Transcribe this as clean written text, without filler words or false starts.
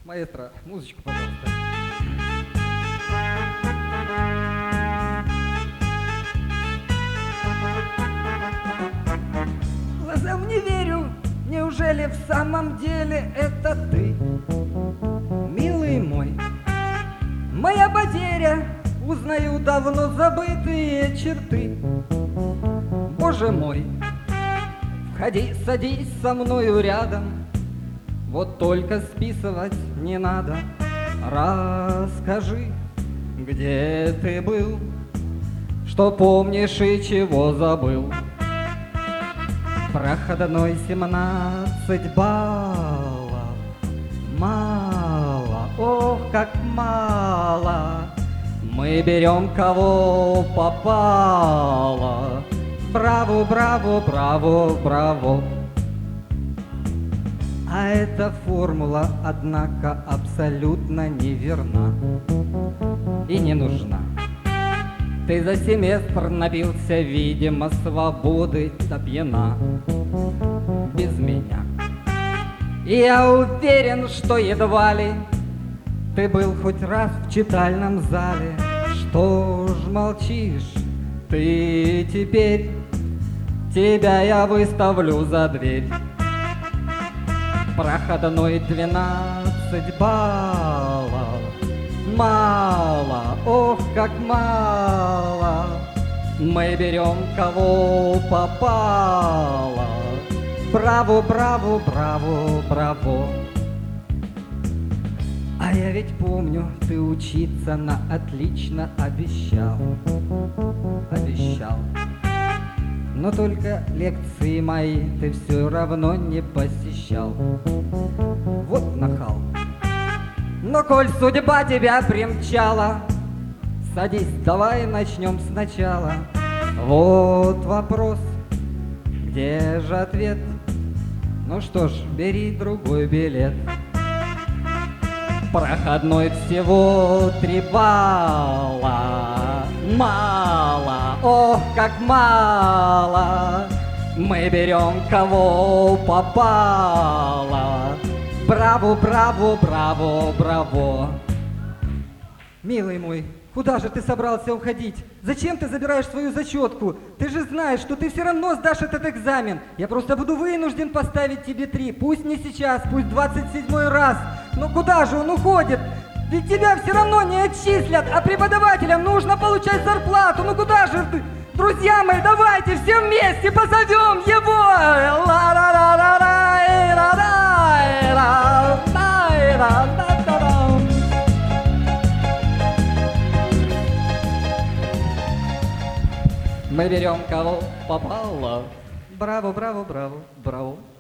Маэстро, музычку, пожалуйста. Глазам не верю, неужели в самом деле это ты, милый мой? Моя потеря, узнаю давно забытые черты. Боже мой, входи, садись со мною рядом, вот только списывать не надо. Расскажи, где ты был, что помнишь и чего забыл. Проходной 17 баллов, мало, ох, как мало. Мы берем кого попало. Браво, браво, браво, браво. А эта формула, однако, абсолютно неверна и не нужна. Ты за семестр набился, видимо, свободы до пьяна без меня. И я уверен, что едва ли ты был хоть раз в читальном зале. Что ж молчишь ты теперь? Тебя я выставлю за дверь. Проходной 12 баллов. Мало, ох, как мало. Мы берем кого попало. Браво, браво, браво, браво. А я ведь помню, ты учиться на отлично обещал. Обещал. Но только лекции мои ты все равно не посещал. Вот нахал. Но коль судьба тебя примчала, садись, давай начнем сначала. Вот вопрос, где же ответ? Ну что ж, бери другой билет. Проходной всего 3 балла. Мало, ох, как мало. Мы берем кого попало. Браво, браво, браво, браво. Милый мой, куда же ты собрался уходить? Зачем ты забираешь свою зачетку? Ты же знаешь, что ты все равно сдашь этот экзамен. Я просто буду вынужден поставить тебе 3. Пусть не сейчас, пусть 27-й раз. Но куда же он уходит? Ведь тебя все равно не отчислят, а преподавателям нужно получать зарплату. Ну куда же ты? Друзья мои, давайте все вместе позовем его! Мы берем кого попало. Браво, браво, браво, браво.